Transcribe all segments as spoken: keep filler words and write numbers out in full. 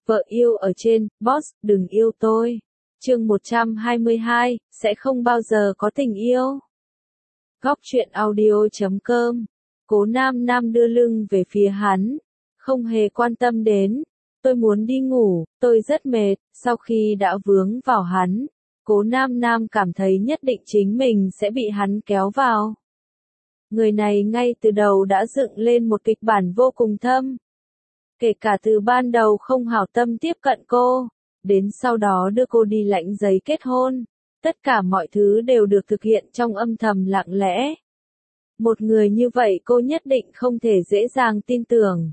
Vợ yêu ở trên, boss, đừng yêu tôi. Chương một trăm hai mươi hai, sẽ không bao giờ có tình yêu. Góc truyện audio chấm com. Cố Nam Nam đưa lưng về phía hắn, không hề quan tâm đến. Tôi muốn đi ngủ, tôi rất mệt. Sau khi đã vướng vào hắn, Cố Nam Nam cảm thấy nhất định chính mình sẽ bị hắn kéo vào. Người này ngay từ đầu đã dựng lên một kịch bản vô cùng thâm. Kể cả từ ban đầu không hảo tâm tiếp cận cô, đến sau đó đưa cô đi lãnh giấy kết hôn, tất cả mọi thứ đều được thực hiện trong âm thầm lặng lẽ. Một người như vậy cô nhất định không thể dễ dàng tin tưởng.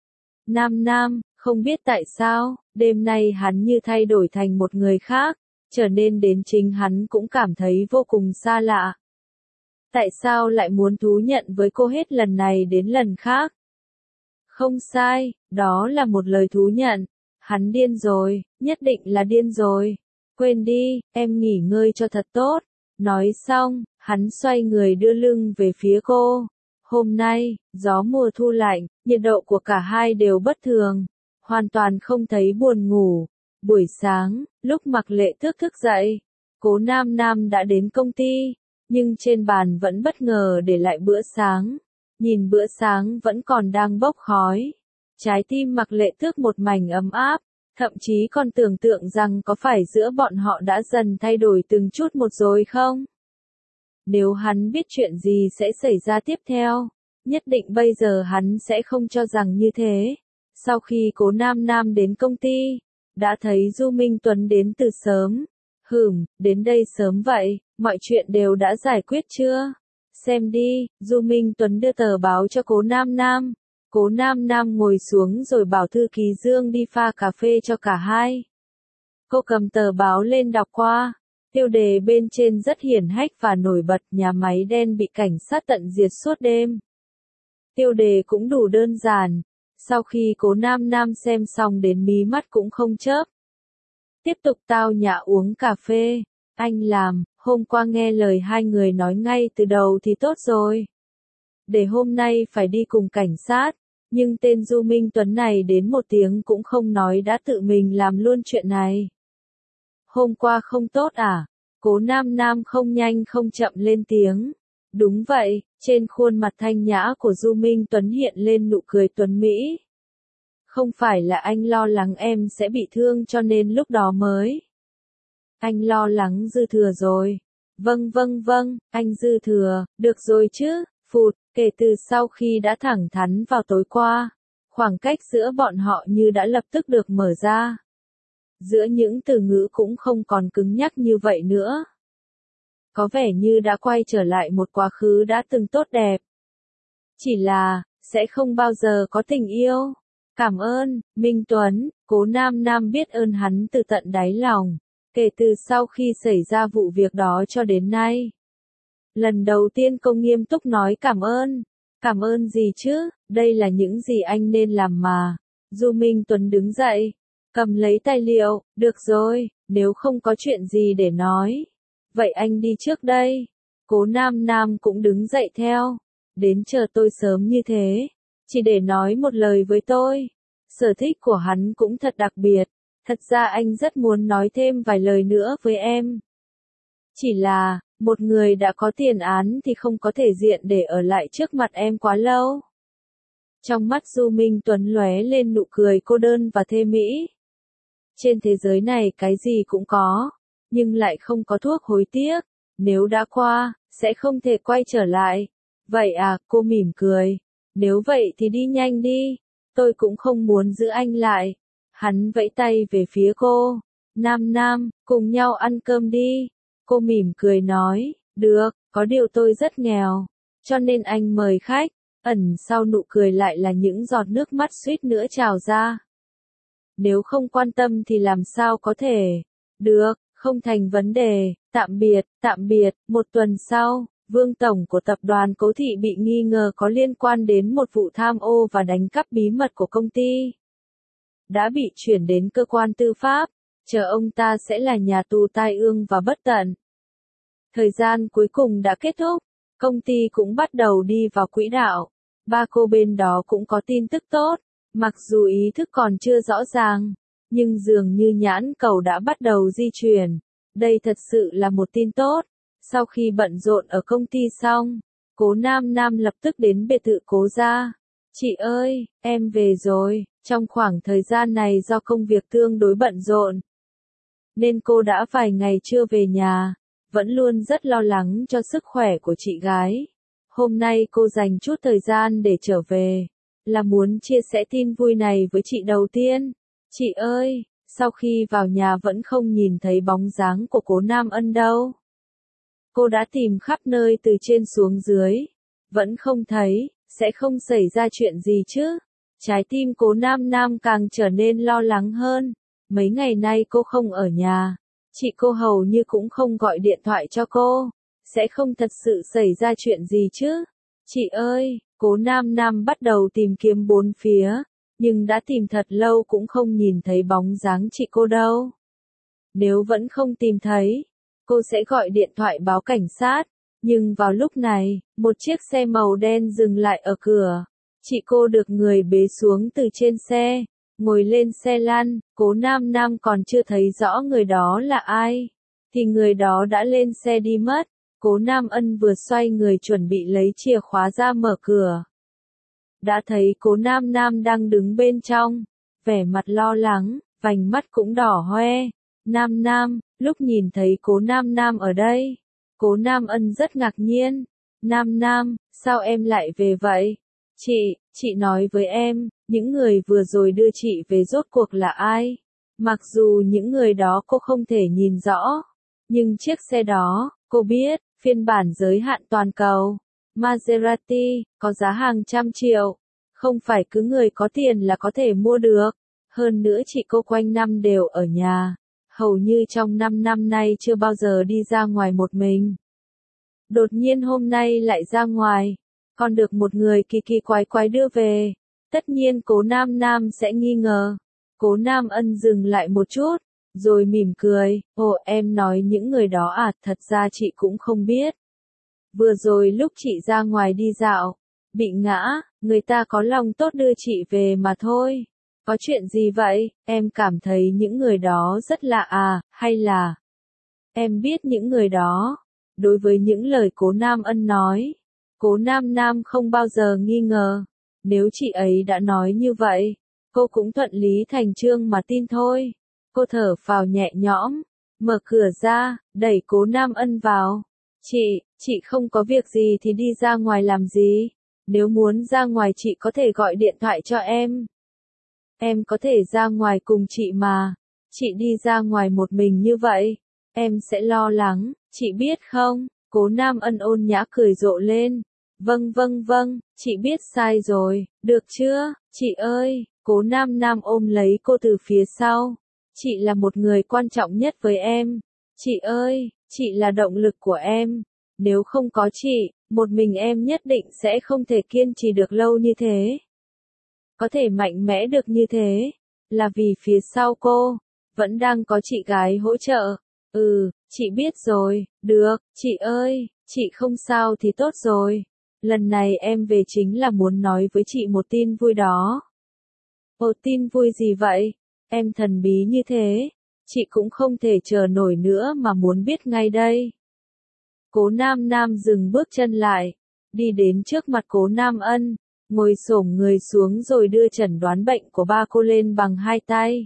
Nam Nam, không biết tại sao, đêm nay hắn như thay đổi thành một người khác, trở nên đến chính hắn cũng cảm thấy vô cùng xa lạ. Tại sao lại muốn thú nhận với cô hết lần này đến lần khác? Không sai, đó là một lời thú nhận. Hắn điên rồi, nhất định là điên rồi. Quên đi, em nghỉ ngơi cho thật tốt. Nói xong, hắn xoay người đưa lưng về phía cô. Hôm nay, gió mùa thu lạnh, nhiệt độ của cả hai đều bất thường. Hoàn toàn không thấy buồn ngủ. Buổi sáng, lúc Mặc Lệ Thước thức dậy, Cố Nam Nam đã đến công ty, nhưng trên bàn vẫn bất ngờ để lại bữa sáng. Nhìn bữa sáng vẫn còn đang bốc khói. Trái tim Mặc Lệ Thước một mảnh ấm áp, thậm chí còn tưởng tượng rằng có phải giữa bọn họ đã dần thay đổi từng chút một rồi không? Nếu hắn biết chuyện gì sẽ xảy ra tiếp theo, nhất định bây giờ hắn sẽ không cho rằng như thế. Sau khi Cố Nam Nam đến công ty, đã thấy Du Minh Tuấn đến từ sớm. Hửm, đến đây sớm vậy, mọi chuyện đều đã giải quyết chưa? Xem đi, Du Minh Tuấn đưa tờ báo cho Cố Nam Nam. Cố Nam Nam ngồi xuống rồi bảo thư ký Dương đi pha cà phê cho cả hai. Cô cầm tờ báo lên đọc qua. Tiêu đề bên trên rất hiển hách và nổi bật, nhà máy đen bị cảnh sát tận diệt suốt đêm. Tiêu đề cũng đủ đơn giản. Sau khi Cố Nam Nam xem xong đến mí mắt cũng không chớp. Tiếp tục tao nhã uống cà phê. Anh làm, hôm qua nghe lời hai người nói ngay từ đầu thì tốt rồi. Để hôm nay phải đi cùng cảnh sát, nhưng tên Du Minh Tuấn này đến một tiếng cũng không nói đã tự mình làm luôn chuyện này. Hôm qua không tốt à? Cố Nam Nam không nhanh không chậm lên tiếng. Đúng vậy, trên khuôn mặt thanh nhã của Du Minh Tuấn hiện lên nụ cười tuấn mỹ. Không phải là anh lo lắng em sẽ bị thương cho nên lúc đó mới. Anh lo lắng dư thừa rồi. Vâng vâng vâng, anh dư thừa, được rồi chứ, phụt, kể từ sau khi đã thẳng thắn vào tối qua, khoảng cách giữa bọn họ như đã lập tức được mở ra. Giữa những từ ngữ cũng không còn cứng nhắc như vậy nữa. Có vẻ như đã quay trở lại một quá khứ đã từng tốt đẹp. Chỉ là, sẽ không bao giờ có tình yêu. Cảm ơn, Minh Tuấn. Cố Nam Nam biết ơn hắn từ tận đáy lòng. Kể từ sau khi xảy ra vụ việc đó cho đến nay. Lần đầu tiên cô nghiêm túc nói cảm ơn. Cảm ơn gì chứ, đây là những gì anh nên làm mà. Du Minh Tuấn đứng dậy, cầm lấy tài liệu, được rồi, nếu không có chuyện gì để nói. Vậy anh đi trước đây. Cố Nam Nam cũng đứng dậy theo. Đến chờ tôi sớm như thế. Chỉ để nói một lời với tôi. Sở thích của hắn cũng thật đặc biệt. Thật ra anh rất muốn nói thêm vài lời nữa với em. Chỉ là, một người đã có tiền án thì không có thể diện để ở lại trước mặt em quá lâu. Trong mắt Du Minh Tuấn lóe lên nụ cười cô đơn và thê mỹ. Trên thế giới này cái gì cũng có, nhưng lại không có thuốc hối tiếc. Nếu đã qua, sẽ không thể quay trở lại. Vậy à, cô mỉm cười. Nếu vậy thì đi nhanh đi. Tôi cũng không muốn giữ anh lại. Hắn vẫy tay về phía cô. Nam Nam, cùng nhau ăn cơm đi. Cô mỉm cười nói, được, có điều tôi rất nghèo. Cho nên anh mời khách. Ẩn sau nụ cười lại là những giọt nước mắt suýt nữa trào ra. Nếu không quan tâm thì làm sao có thể. Được, không thành vấn đề. Tạm biệt, tạm biệt. Một tuần sau, Vương Tổng của tập đoàn Cố Thị bị nghi ngờ có liên quan đến một vụ tham ô và đánh cắp bí mật của công ty. Đã bị chuyển đến cơ quan tư pháp, chờ ông ta sẽ là nhà tù tai ương và bất tận. Thời gian cuối cùng đã kết thúc, công ty cũng bắt đầu đi vào quỹ đạo. Ba cô bên đó cũng có tin tức tốt, mặc dù ý thức còn chưa rõ ràng, Nhưng dường như nhãn cầu đã bắt đầu di chuyển. Đây thật sự là một tin tốt. Sau khi bận rộn ở công ty xong, Cố Nam Nam lập tức đến biệt thự Cố gia. Chị ơi, em về rồi. Trong khoảng thời gian này do công việc tương đối bận rộn, nên cô đã vài ngày chưa về nhà, vẫn luôn rất lo lắng cho sức khỏe của chị gái. Hôm nay cô dành chút thời gian để trở về, là muốn chia sẻ tin vui này với chị đầu tiên. Chị ơi, sau khi vào nhà vẫn không nhìn thấy bóng dáng của Cố Nam Ân đâu. Cô đã tìm khắp nơi từ trên xuống dưới, vẫn không thấy, sẽ không xảy ra chuyện gì chứ? Trái tim Cố Nam Nam càng trở nên lo lắng hơn. Mấy ngày nay cô không ở nhà, chị cô hầu như cũng không gọi điện thoại cho cô. Sẽ không thật sự xảy ra chuyện gì chứ? Chị ơi, Cố Nam Nam bắt đầu tìm kiếm bốn phía, nhưng đã tìm thật lâu cũng không nhìn thấy bóng dáng chị cô đâu. Nếu vẫn không tìm thấy, cô sẽ gọi điện thoại báo cảnh sát. Nhưng vào lúc này, một chiếc xe màu đen dừng lại ở cửa. Chị cô được người bế xuống từ trên xe, ngồi lên xe lăn. Cố Nam Nam còn chưa thấy rõ người đó là ai, thì người đó đã lên xe đi mất. Cố Nam Ân vừa xoay người chuẩn bị lấy chìa khóa ra mở cửa, đã thấy Cố Nam Nam đang đứng bên trong, vẻ mặt lo lắng, vành mắt cũng đỏ hoe. Nam Nam, lúc nhìn thấy Cố Nam Nam ở đây, Cố Nam Ân rất ngạc nhiên. Nam Nam, sao em lại về vậy? Chị, chị nói với em, những người vừa rồi đưa chị về rốt cuộc là ai? Mặc dù những người đó cô không thể nhìn rõ, nhưng chiếc xe đó, cô biết, phiên bản giới hạn toàn cầu, Maserati, có giá hàng trăm triệu. Không phải cứ người có tiền là có thể mua được. Hơn nữa chị cô quanh năm đều ở nhà. Hầu như trong năm năm nay chưa bao giờ đi ra ngoài một mình. Đột nhiên hôm nay lại ra ngoài, còn được một người kỳ kỳ quái quái đưa về. Tất nhiên Cố Nam Nam sẽ nghi ngờ. Cố Nam Ân dừng lại một chút, rồi mỉm cười. Ồ, em nói những người đó à, thật ra chị cũng không biết. Vừa rồi lúc chị ra ngoài đi dạo, bị ngã, người ta có lòng tốt đưa chị về mà thôi. Có chuyện gì vậy? Em cảm thấy những người đó rất lạ à, hay là em biết những người đó? Đối với những lời Cố Nam Ân nói, Cố Nam Nam không bao giờ nghi ngờ. Nếu chị ấy đã nói như vậy, cô cũng thuận lý thành chương mà tin thôi. Cô thở phào nhẹ nhõm, mở cửa ra, đẩy Cố Nam Ân vào. Chị, chị không có việc gì thì đi ra ngoài làm gì? Nếu muốn ra ngoài chị có thể gọi điện thoại cho em. Em có thể ra ngoài cùng chị mà. Chị đi ra ngoài một mình như vậy, em sẽ lo lắng, chị biết không? Cố Nam Ân ôn nhã cười rộ lên. Vâng vâng vâng, chị biết sai rồi, được chưa? Chị ơi, Cố Nam Nam ôm lấy cô từ phía sau. Chị là một người quan trọng nhất với em. Chị ơi, chị là động lực của em. Nếu không có chị, một mình em nhất định sẽ không thể kiên trì được lâu như thế. Có thể mạnh mẽ được như thế, là vì phía sau cô, vẫn đang có chị gái hỗ trợ. Ừ, chị biết rồi, được, chị ơi, chị không sao thì tốt rồi. Lần này em về chính là muốn nói với chị một tin vui đó. Ồ, tin vui gì vậy? Em thần bí như thế, chị cũng không thể chờ nổi nữa mà muốn biết ngay đây. Cố Nam Nam dừng bước chân lại, đi đến trước mặt Cố Nam Ân, ngồi xổm người xuống rồi đưa chẩn đoán bệnh của ba cô lên bằng hai tay.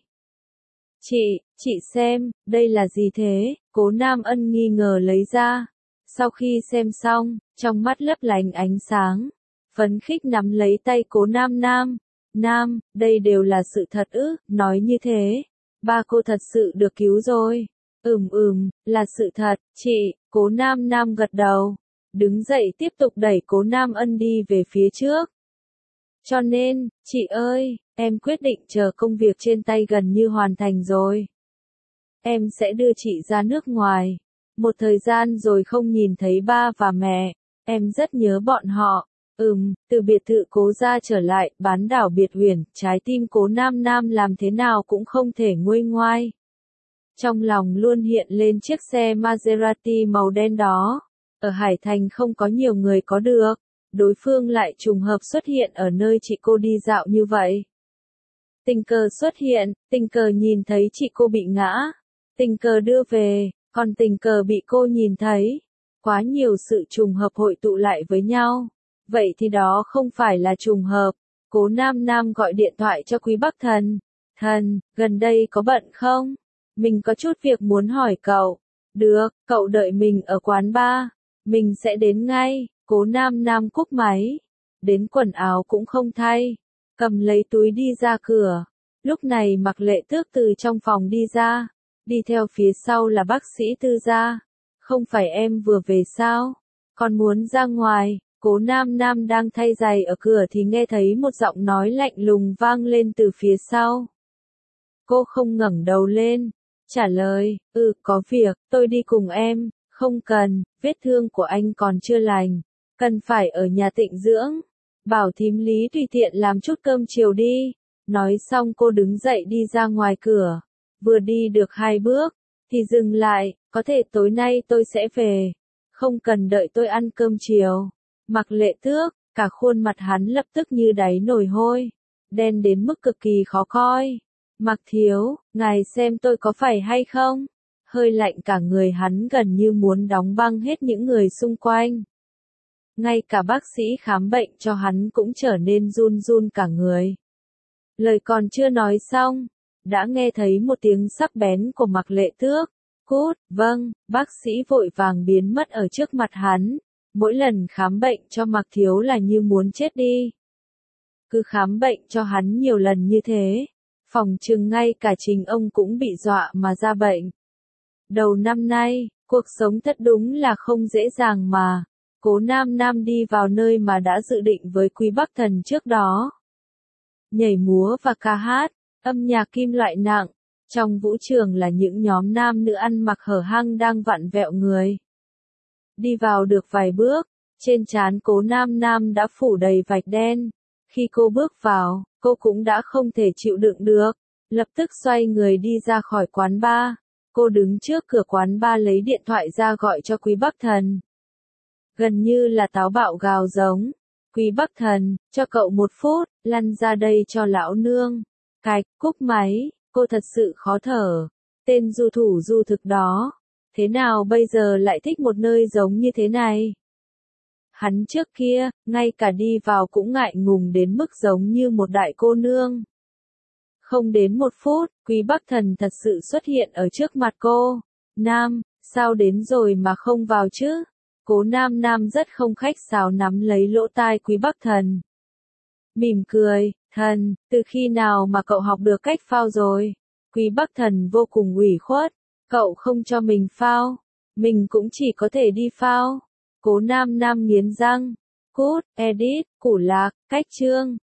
Chị, chị xem, đây là gì thế? Cố Nam Ân nghi ngờ lấy ra. Sau khi xem xong, trong mắt lấp lánh ánh sáng, phấn khích nắm lấy tay Cố Nam Nam. Nam, đây đều là sự thật ư? Nói như thế, ba cô thật sự được cứu rồi. Ừm ừm, là sự thật, chị. Cố Nam Nam gật đầu, đứng dậy tiếp tục đẩy Cố Nam Ân đi về phía trước. Cho nên, chị ơi, em quyết định chờ công việc trên tay gần như hoàn thành rồi. Em sẽ đưa chị ra nước ngoài. Một thời gian rồi không nhìn thấy ba và mẹ, em rất nhớ bọn họ. Ừm, từ biệt thự Cố gia trở lại, bán đảo Biệt Huyền, trái tim Cố Nam Nam làm thế nào cũng không thể nguôi ngoai. Trong lòng luôn hiện lên chiếc xe Maserati màu đen đó. Ở Hải Thành không có nhiều người có được. Đối phương lại trùng hợp xuất hiện ở nơi chị cô đi dạo như vậy. Tình cờ xuất hiện, tình cờ nhìn thấy chị cô bị ngã, tình cờ đưa về, còn tình cờ bị cô nhìn thấy. Quá nhiều sự trùng hợp hội tụ lại với nhau. Vậy thì đó không phải là trùng hợp. Cố Nam Nam gọi điện thoại cho Quý Bắc Thần. Thần, gần đây có bận không? Mình có chút việc muốn hỏi cậu. Được, cậu đợi mình ở quán bar. Mình sẽ đến ngay. Cố Nam Nam cúp máy. Đến quần áo cũng không thay. Cầm lấy túi đi ra cửa. Lúc này Mạc Lệ Tước từ trong phòng đi ra. Đi theo phía sau là bác sĩ Tư gia. Không phải em vừa về sao? Còn muốn ra ngoài. Cố Nam Nam đang thay giày ở cửa thì nghe thấy một giọng nói lạnh lùng vang lên từ phía sau. Cô không ngẩng đầu lên. Trả lời, ừ, có việc, tôi đi cùng em. Không cần, vết thương của anh còn chưa lành. Cần phải ở nhà tịnh dưỡng. Bảo thím Lý tùy tiện làm chút cơm chiều đi. Nói xong cô đứng dậy đi ra ngoài cửa. Vừa đi được hai bước, thì dừng lại, có thể tối nay tôi sẽ về. Không cần đợi tôi ăn cơm chiều. Mạc Lệ Tước, cả khuôn mặt hắn lập tức như đáy nồi hôi. Đen đến mức cực kỳ khó coi. Mạc thiếu, ngài xem tôi có phải hay không? Hơi lạnh cả người hắn gần như muốn đóng băng hết những người xung quanh. Ngay cả bác sĩ khám bệnh cho hắn cũng trở nên run run cả người. Lời còn chưa nói xong, đã nghe thấy một tiếng sắc bén của Mạc Lệ Tước. Cút, vâng, bác sĩ vội vàng biến mất ở trước mặt hắn. Mỗi lần khám bệnh cho Mạc thiếu là như muốn chết đi. Cứ khám bệnh cho hắn nhiều lần như thế, phòng chừng ngay cả chính ông cũng bị dọa mà ra bệnh. Đầu năm nay, cuộc sống thật đúng là không dễ dàng mà. Cố Nam Nam đi vào nơi mà đã dự định với Quý Bắc Thần trước đó. Nhảy múa và ca hát, âm nhạc kim loại nặng. Trong vũ trường là những nhóm nam nữ ăn mặc hở hang đang vặn vẹo người. Đi vào được vài bước, trên trán Cố Nam Nam đã phủ đầy vạch đen. Khi cô bước vào, cô cũng đã không thể chịu đựng được. Lập tức xoay người đi ra khỏi quán bar. Cô đứng trước cửa quán bar lấy điện thoại ra gọi cho Quý Bắc Thần. Gần như là táo bạo gào giống. Quý Bắc Thần, cho cậu một phút, lăn ra đây cho lão nương. Cạch, cúp máy, cô thật sự khó thở. Tên du thủ du thực đó. Thế nào bây giờ lại thích một nơi giống như thế này? Hắn trước kia, ngay cả đi vào cũng ngại ngùng đến mức giống như một đại cô nương. Không đến một phút, Quý Bắc Thần thật sự xuất hiện ở trước mặt cô. Nam, sao đến rồi mà không vào chứ? Cố Nam Nam rất không khách sáo nắm lấy lỗ tai Quý Bắc Thần. Mỉm cười, thần, từ khi nào mà cậu học được cách phao rồi? Quý Bắc Thần vô cùng ủy khuất. Cậu không cho mình phao. Mình cũng chỉ có thể đi phao. Cố Nam Nam nghiến răng. Cút, edit, củ lạc, cách chương.